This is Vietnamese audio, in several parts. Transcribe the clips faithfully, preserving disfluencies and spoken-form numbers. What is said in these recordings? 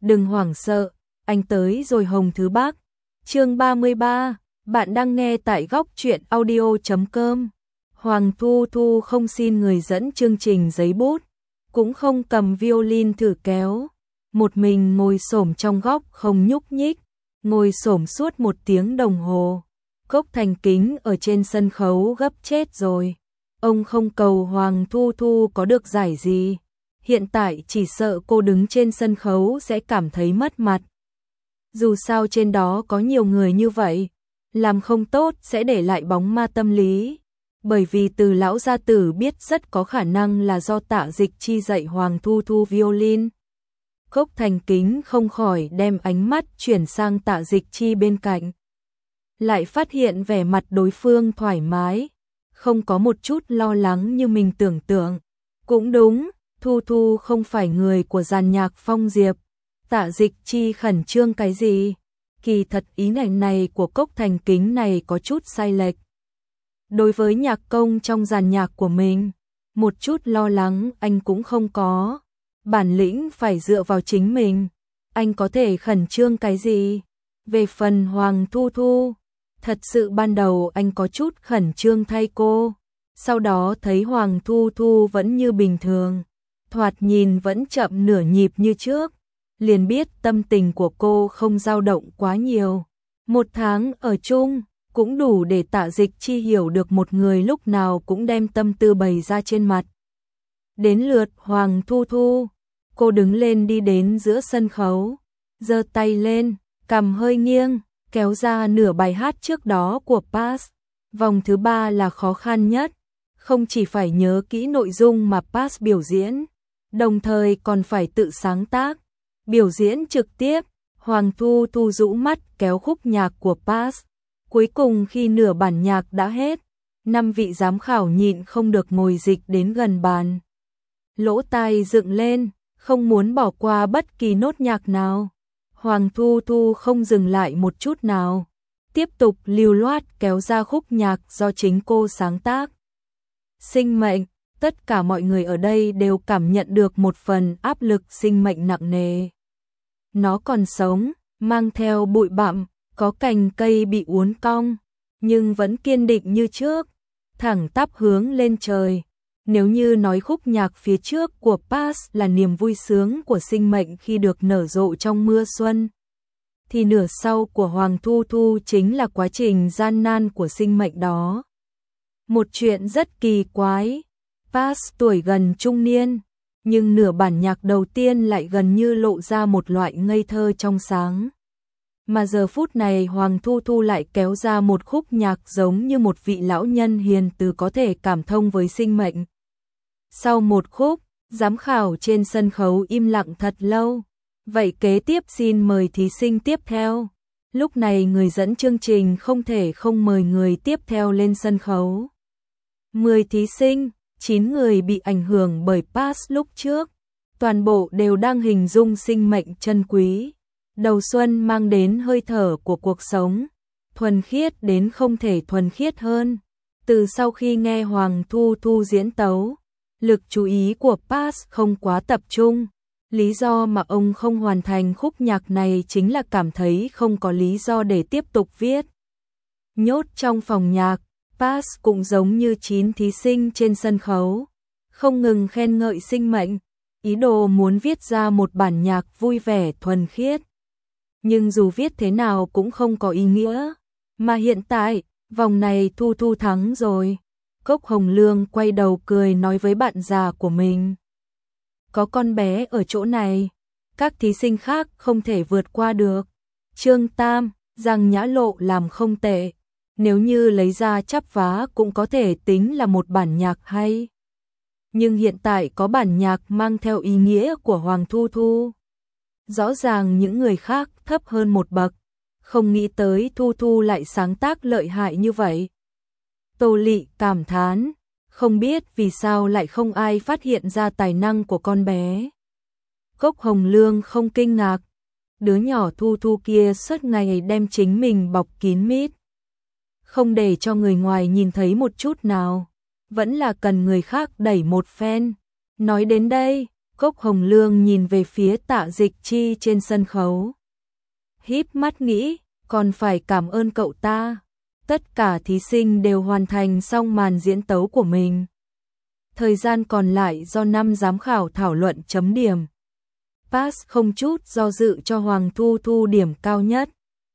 đừng hoảng sợ, anh tới rồi Hồng Thứ Bác. Chương ba mươi ba, bạn đang nghe tại góc truyện audio chấm com. Hoàng Thu Thu không xin người dẫn chương trình giấy bút, cũng không cầm violin thử kéo, một mình ngồi xổm trong góc không nhúc nhích, ngồi xổm suốt một tiếng đồng hồ. Cốc Thành Kính ở trên sân khấu gấp chết rồi. Ông không cầu Hoàng Thu Thu có được giải gì. Hiện tại chỉ sợ cô đứng trên sân khấu sẽ cảm thấy mất mặt. Dù sao trên đó có nhiều người như vậy, làm không tốt sẽ để lại bóng ma tâm lý. Bởi vì từ lão gia tử biết rất có khả năng là do Tạ Dịch Chi dạy Hoàng Thu Thu violin. Cốc Thành Kính không khỏi đem ánh mắt chuyển sang Tạ Dịch Chi bên cạnh. Lại phát hiện vẻ mặt đối phương thoải mái, không có một chút lo lắng như mình tưởng tượng. Cũng đúng, Thu Thu không phải người của dàn nhạc Phong Diệp. Tạ Dịch Chi khẩn trương cái gì? Kỳ thật ý này này của Cốc Thành Kính này có chút sai lệch. Đối với nhạc công trong dàn nhạc của mình, một chút lo lắng anh cũng không có. Bản lĩnh phải dựa vào chính mình. Anh có thể khẩn trương cái gì? Về phần Hoàng Thu Thu, thật sự ban đầu anh có chút khẩn trương thay cô. Sau đó thấy Hoàng Thu Thu vẫn như bình thường, thoạt nhìn vẫn chậm nửa nhịp như trước, liền biết tâm tình của cô không dao động quá nhiều. Một tháng ở chung cũng đủ để Tạ Dịch Chi hiểu được một người lúc nào cũng đem tâm tư bày ra trên mặt. Đến lượt Hoàng Thu Thu, cô đứng lên đi đến giữa sân khấu, giơ tay lên, cằm hơi nghiêng, kéo ra nửa bài hát trước đó của Pass. Vòng thứ ba là khó khăn nhất, không chỉ phải nhớ kỹ nội dung mà Pass biểu diễn, đồng thời còn phải tự sáng tác, biểu diễn trực tiếp. Hoàng Thu Thu rũ mắt kéo khúc nhạc của Pass. Cuối cùng khi nửa bản nhạc đã hết, năm vị giám khảo nhịn không được ngồi dịch đến gần bàn. Lỗ tai dựng lên, không muốn bỏ qua bất kỳ nốt nhạc nào. Hoàng Thu Thu không dừng lại một chút nào, tiếp tục lưu loát kéo ra khúc nhạc do chính cô sáng tác. Sinh mệnh, tất cả mọi người ở đây đều cảm nhận được một phần áp lực sinh mệnh nặng nề. Nó còn sống, mang theo bụi bặm, có cành cây bị uốn cong, nhưng vẫn kiên định như trước, thẳng tắp hướng lên trời. Nếu như nói khúc nhạc phía trước của Pass là niềm vui sướng của sinh mệnh khi được nở rộ trong mưa xuân, thì nửa sau của Hoàng Thu Thu chính là quá trình gian nan của sinh mệnh đó. Một chuyện rất kỳ quái, Pass tuổi gần trung niên, nhưng nửa bản nhạc đầu tiên lại gần như lộ ra một loại ngây thơ trong sáng. Mà giờ phút này Hoàng Thu Thu lại kéo ra một khúc nhạc giống như một vị lão nhân hiền từ có thể cảm thông với sinh mệnh. Sau một khúc, giám khảo trên sân khấu im lặng thật lâu. Vậy kế tiếp xin mời thí sinh tiếp theo. Lúc này người dẫn chương trình không thể không mời người tiếp theo lên sân khấu. mười thí sinh, chín người bị ảnh hưởng bởi Pass lúc trước. Toàn bộ đều đang hình dung sinh mệnh chân quý. Đầu xuân mang đến hơi thở của cuộc sống, thuần khiết đến không thể thuần khiết hơn. Từ sau khi nghe Hoàng Thu Thu diễn tấu, lực chú ý của Pass không quá tập trung. Lý do mà ông không hoàn thành khúc nhạc này chính là cảm thấy không có lý do để tiếp tục viết. Nhốt trong phòng nhạc, Pass cũng giống như chín thí sinh trên sân khấu, không ngừng khen ngợi sinh mệnh, ý đồ muốn viết ra một bản nhạc vui vẻ thuần khiết. Nhưng dù viết thế nào cũng không có ý nghĩa. Mà hiện tại, vòng này Thu Thu thắng rồi. Cốc Hồng Lương quay đầu cười nói với bạn già của mình. Có con bé ở chỗ này, các thí sinh khác không thể vượt qua được. Trương Tam, Giang Nhã Lộ làm không tệ. Nếu như lấy ra chắp vá cũng có thể tính là một bản nhạc hay. Nhưng hiện tại có bản nhạc mang theo ý nghĩa của Hoàng Thu Thu. Rõ ràng những người khác thấp hơn một bậc, không nghĩ tới Thu Thu lại sáng tác lợi hại như vậy. Tô Lị cảm thán, không biết vì sao lại không ai phát hiện ra tài năng của con bé. Cốc Hồng Lương không kinh ngạc, đứa nhỏ Thu Thu kia suốt ngày đem chính mình bọc kín mít, không để cho người ngoài nhìn thấy một chút nào, vẫn là cần người khác đẩy một phen. Nói đến đây, Cốc Hồng Lương nhìn về phía Tạ Dịch Chi trên sân khấu. Híp mắt nghĩ, còn phải cảm ơn cậu ta. Tất cả thí sinh đều hoàn thành xong màn diễn tấu của mình. Thời gian còn lại do năm giám khảo thảo luận chấm điểm. Pass không chút do dự cho Hoàng Thu Thu điểm cao nhất.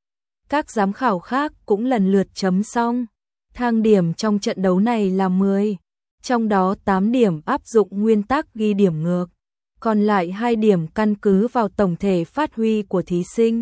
Các giám khảo khác cũng lần lượt chấm xong. Thang điểm trong trận đấu này là mười, trong đó tám điểm áp dụng nguyên tắc ghi điểm ngược, còn lại hai điểm căn cứ vào tổng thể phát huy của thí sinh.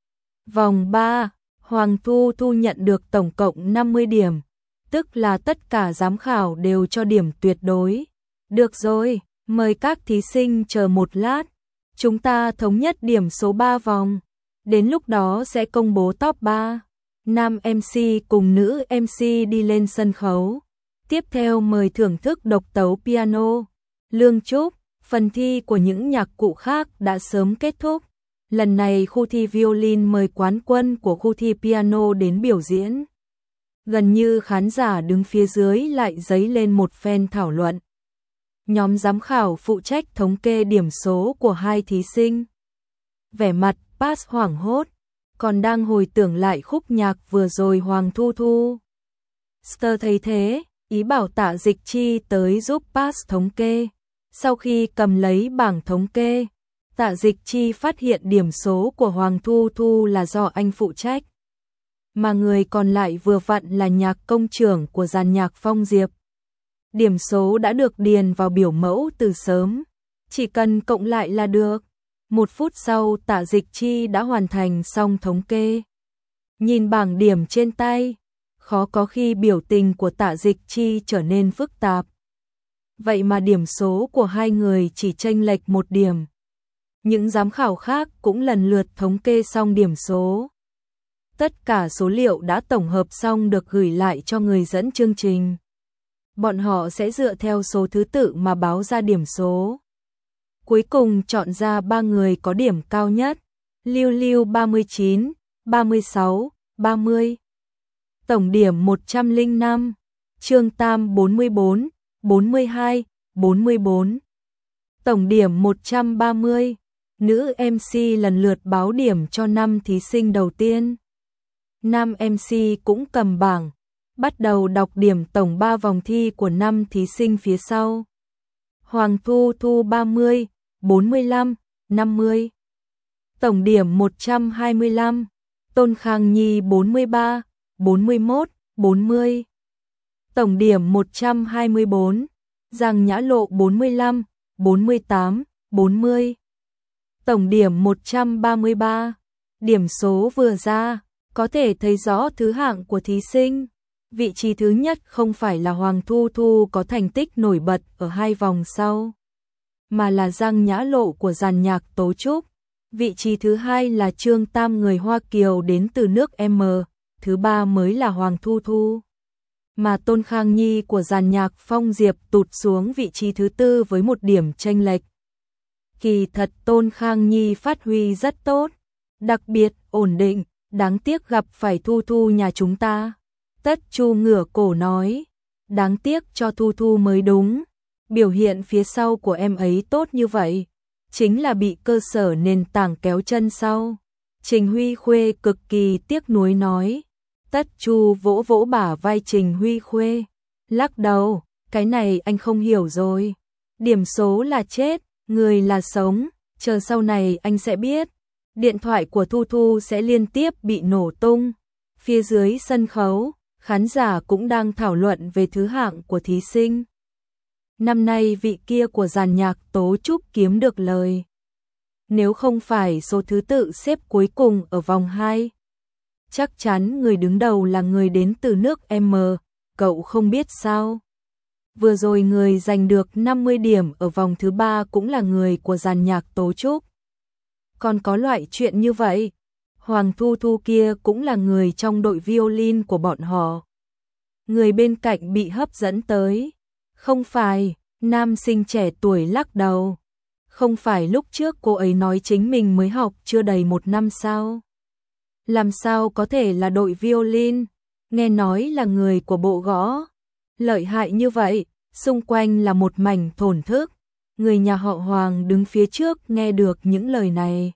Vòng ba, Hoàng Thu Thu nhận được tổng cộng năm mươi điểm, tức là tất cả giám khảo đều cho điểm tuyệt đối. Được rồi, mời các thí sinh chờ một lát, chúng ta thống nhất điểm số ba vòng, đến lúc đó sẽ công bố top ba. Nam em xê cùng nữ em xê đi lên sân khấu. Tiếp theo mời thưởng thức độc tấu piano, Lương Trúc. Phần thi của những nhạc cụ khác đã sớm kết thúc. Lần này khu thi violin mời quán quân của khu thi piano đến biểu diễn. Gần như khán giả đứng phía dưới lại dấy lên một phen thảo luận. Nhóm giám khảo phụ trách thống kê điểm số của hai thí sinh. Vẻ mặt Pass hoảng hốt, còn đang hồi tưởng lại khúc nhạc vừa rồi Hoàng Thu Thu. Star thấy thế, ý bảo Tạ Dịch Chi tới giúp Pass thống kê. Sau khi cầm lấy bảng thống kê, Tạ Dịch Chi phát hiện điểm số của Hoàng Thu Thu là do anh phụ trách, mà người còn lại vừa vặn là nhạc công trưởng của dàn nhạc Phong Diệp. Điểm số đã được điền vào biểu mẫu từ sớm, chỉ cần cộng lại là được. Một phút sau Tạ Dịch Chi đã hoàn thành xong thống kê. Nhìn bảng điểm trên tay, khó có khi biểu tình của Tạ Dịch Chi trở nên phức tạp. Vậy mà điểm số của hai người chỉ chênh lệch một điểm. Những giám khảo khác cũng lần lượt thống kê xong điểm số. Tất cả số liệu đã tổng hợp xong được gửi lại cho người dẫn chương trình. Bọn họ sẽ dựa theo số thứ tự mà báo ra điểm số. Cuối cùng chọn ra ba người có điểm cao nhất. Lưu Lưu ba mươi chín, ba mươi sáu, ba mươi. Tổng điểm một trăm lẻ năm. Trương Tam bốn mươi bốn, bốn mươi hai, bốn mươi bốn. Tổng điểm một trăm ba mươi. Nữ em xê lần lượt báo điểm cho năm thí sinh đầu tiên. Nam em xê cũng cầm bảng, bắt đầu đọc điểm tổng ba vòng thi của năm thí sinh phía sau. Hoàng Thu Thu ba mươi, bốn mươi lăm, năm mươi. Tổng điểm một trăm hai mươi lăm. Tôn Khang Nhi bốn mươi ba, bốn mươi mốt, bốn mươi. Tổng điểm một trăm hai mươi bốn. Giang Nhã Lộ bốn mươi lăm, bốn mươi tám, bốn mươi. Tổng điểm một trăm ba mươi ba. Điểm số vừa ra, có thể thấy rõ thứ hạng của thí sinh. Vị trí thứ nhất không phải là Hoàng Thu Thu có thành tích nổi bật ở hai vòng sau, mà là Giang Nhã Lộ của dàn nhạc Tố Trúc. Vị trí thứ hai là Trương Tam người Hoa Kiều đến từ nước M. Thứ ba mới là Hoàng Thu Thu. Mà Tôn Khang Nhi của dàn nhạc Phong Diệp tụt xuống vị trí thứ tư với một điểm chênh lệch. Kỳ thật Tôn Khang Nhi phát huy rất tốt, đặc biệt ổn định, đáng tiếc gặp phải Thu Thu nhà chúng ta. Tất Chu ngửa cổ nói, đáng tiếc cho Thu Thu mới đúng, biểu hiện phía sau của em ấy tốt như vậy, chính là bị cơ sở nền tảng kéo chân sau. Trình Huy Khuê cực kỳ tiếc nuối nói. Tất Chu vỗ vỗ bả vai Trình Huy Khuê, lắc đầu, cái này anh không hiểu rồi. Điểm số là chết, người là sống, chờ sau này anh sẽ biết. Điện thoại của Thu Thu sẽ liên tiếp bị nổ tung. Phía dưới sân khấu, khán giả cũng đang thảo luận về thứ hạng của thí sinh. Năm nay vị kia của dàn nhạc Tố Trúc kiếm được lời. Nếu không phải số thứ tự xếp cuối cùng ở vòng hai, chắc chắn người đứng đầu là người đến từ nước M, cậu không biết sao. Vừa rồi người giành được năm mươi điểm ở vòng thứ ba cũng là người của dàn nhạc Tố Trúc. Còn có loại chuyện như vậy, Hoàng Thu Thu kia cũng là người trong đội violin của bọn họ. Người bên cạnh bị hấp dẫn tới. Không phải, nam sinh trẻ tuổi lắc đầu. Không phải lúc trước cô ấy nói chính mình mới học chưa đầy một năm sao? Làm sao có thể là đội violin? Nghe nói là người của bộ gõ. Lợi hại như vậy, xung quanh là một mảnh thổn thức. Người nhà họ Hoàng đứng phía trước nghe được những lời này.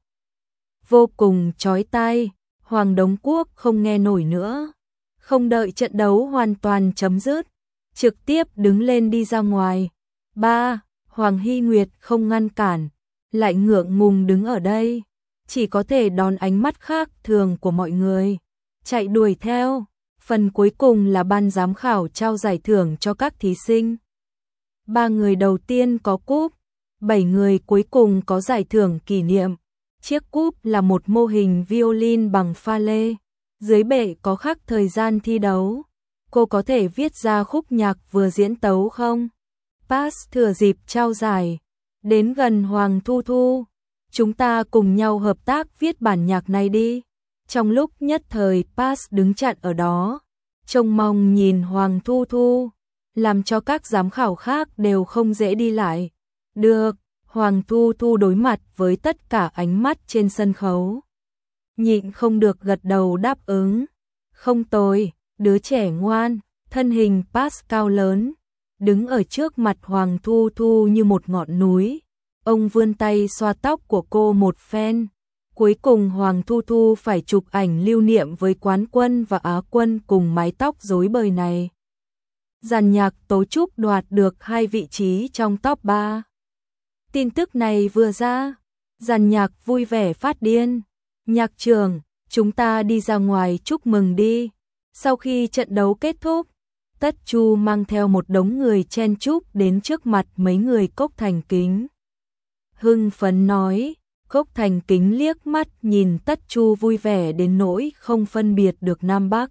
Vô cùng chói tai, Hoàng Đống Quốc không nghe nổi nữa. Không đợi trận đấu hoàn toàn chấm dứt, trực tiếp đứng lên đi ra ngoài. Ba, Hoàng Hy Nguyệt không ngăn cản, lại ngượng ngùng đứng ở đây, chỉ có thể đón ánh mắt khác thường của mọi người, chạy đuổi theo. Phần cuối cùng là ban giám khảo trao giải thưởng cho các thí sinh. Ba người đầu tiên có cúp, bảy người cuối cùng có giải thưởng kỷ niệm. Chiếc cúp là một mô hình violin bằng pha lê, dưới bệ có khắc thời gian thi đấu. Cô có thể viết ra khúc nhạc vừa diễn tấu không? Pass thừa dịp trao giải, đến gần Hoàng Thu Thu. Chúng ta cùng nhau hợp tác viết bản nhạc này đi. Trong lúc nhất thời Pass đứng chặn ở đó, trông mong nhìn Hoàng Thu Thu, làm cho các giám khảo khác đều không dễ đi lại. Được, Hoàng Thu Thu đối mặt với tất cả ánh mắt trên sân khấu, nhịn không được gật đầu đáp ứng. Không tồi, đứa trẻ ngoan. Thân hình Pass cao lớn, đứng ở trước mặt Hoàng Thu Thu như một ngọn núi. Ông vươn tay xoa tóc của cô một phen. Cuối cùng Hoàng Thu Thu phải chụp ảnh lưu niệm với quán quân và á quân cùng mái tóc rối bời này. Dàn nhạc Tố Trúc đoạt được hai vị trí trong top ba. Tin tức này vừa ra, dàn nhạc vui vẻ phát điên. Nhạc trưởng, chúng ta đi ra ngoài chúc mừng đi. Sau khi trận đấu kết thúc, Tất Chu mang theo một đống người chen chúc đến trước mặt mấy người Cốc Thành Kính. Hưng phấn nói, Cốc Thành Kính liếc mắt nhìn Tất Chu vui vẻ đến nỗi không phân biệt được Nam Bắc.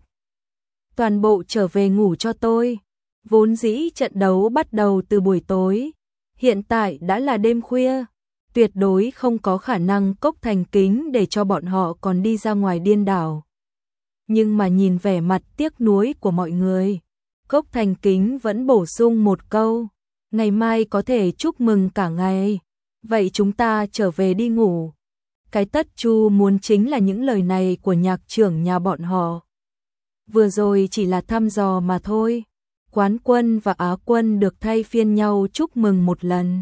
Toàn bộ trở về ngủ cho tôi. Vốn dĩ trận đấu bắt đầu từ buổi tối, hiện tại đã là đêm khuya. Tuyệt đối không có khả năng Cốc Thành Kính để cho bọn họ còn đi ra ngoài điên đảo. Nhưng mà nhìn vẻ mặt tiếc nuối của mọi người, Cốc Thành Kính vẫn bổ sung một câu, ngày mai có thể chúc mừng cả ngày, vậy chúng ta trở về đi ngủ. Cái Tất Chu muốn chính là những lời này của nhạc trưởng nhà bọn họ. Vừa rồi chỉ là thăm dò mà thôi, quán quân và á quân được thay phiên nhau chúc mừng một lần.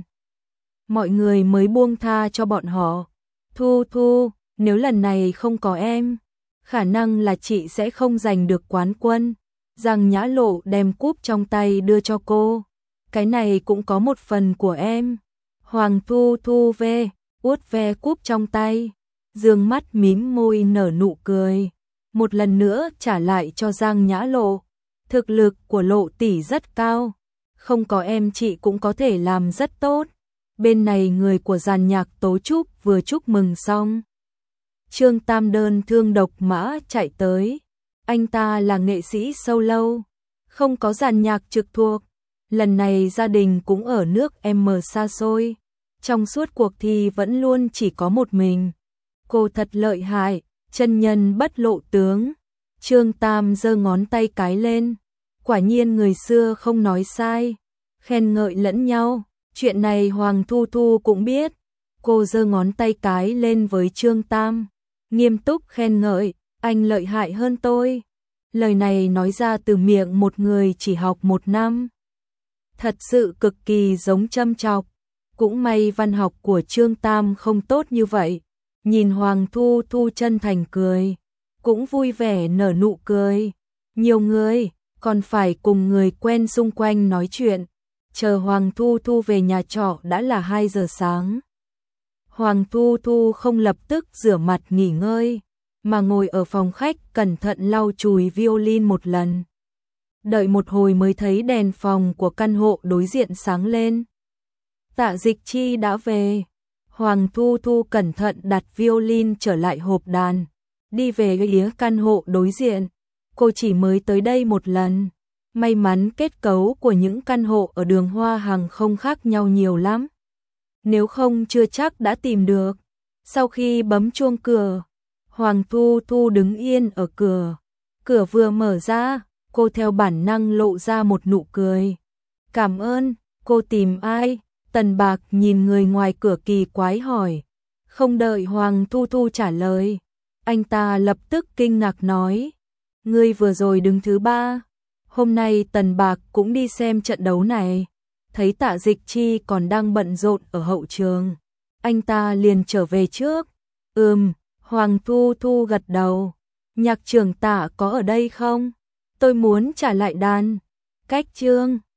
Mọi người mới buông tha cho bọn họ. Thu Thu, nếu lần này không có em, khả năng là chị sẽ không giành được quán quân. Giang Nhã Lộ đem cúp trong tay đưa cho cô. Cái này cũng có một phần của em. Hoàng Thu Thu về, uốt ve cúp trong tay, dương mắt mím môi nở nụ cười. Một lần nữa trả lại cho Giang Nhã Lộ. Thực lực của Lộ tỷ rất cao, không có em chị cũng có thể làm rất tốt. Bên này người của dàn nhạc Tố Trúc vừa chúc mừng xong, Trương Tam đơn thương độc mã chạy tới. Anh ta là nghệ sĩ solo, không có dàn nhạc trực thuộc. Lần này gia đình cũng ở nước M xa xôi, trong suốt cuộc thi vẫn luôn chỉ có một mình. Cô thật lợi hại, chân nhân bất lộ tướng. Trương Tam giơ ngón tay cái lên, quả nhiên người xưa không nói sai, khen ngợi lẫn nhau. Chuyện này Hoàng Thu Thu cũng biết. Cô giơ ngón tay cái lên với Trương Tam, nghiêm túc khen ngợi, anh lợi hại hơn tôi. Lời này nói ra từ miệng một người chỉ học một năm, thật sự cực kỳ giống châm chọc. Cũng may văn học của Trương Tam không tốt như vậy. Nhìn Hoàng Thu Thu chân thành cười, cũng vui vẻ nở nụ cười. Nhiều người, còn phải cùng người quen xung quanh nói chuyện. Chờ Hoàng Thu Thu về nhà trọ đã là hai giờ sáng. Hoàng Thu Thu không lập tức rửa mặt nghỉ ngơi, mà ngồi ở phòng khách cẩn thận lau chùi violin một lần. Đợi một hồi mới thấy đèn phòng của căn hộ đối diện sáng lên. Tạ Dịch Chi đã về. Hoàng Thu Thu cẩn thận đặt violin trở lại hộp đàn, đi về phía căn hộ đối diện. Cô chỉ mới tới đây một lần. May mắn kết cấu của những căn hộ ở đường Hoa Hằng không khác nhau nhiều lắm, nếu không chưa chắc đã tìm được. Sau khi bấm chuông cửa, Hoàng Thu Thu đứng yên ở cửa. Cửa vừa mở ra, cô theo bản năng lộ ra một nụ cười. Cảm ơn. Cô tìm ai? Tần Bạc nhìn người ngoài cửa kỳ quái hỏi. Không đợi Hoàng Thu Thu trả lời, anh ta lập tức kinh ngạc nói, ngươi vừa rồi đứng thứ ba. Hôm nay Tần Bạc cũng đi xem trận đấu này. thấy Tạ Dịch Chi còn đang bận rộn ở hậu trường. Anh ta liền trở về trước. Ừm, Hoàng Thu Thu gật đầu. Nhạc trưởng Tạ có ở đây không? Tôi muốn trả lại đàn. Cách chương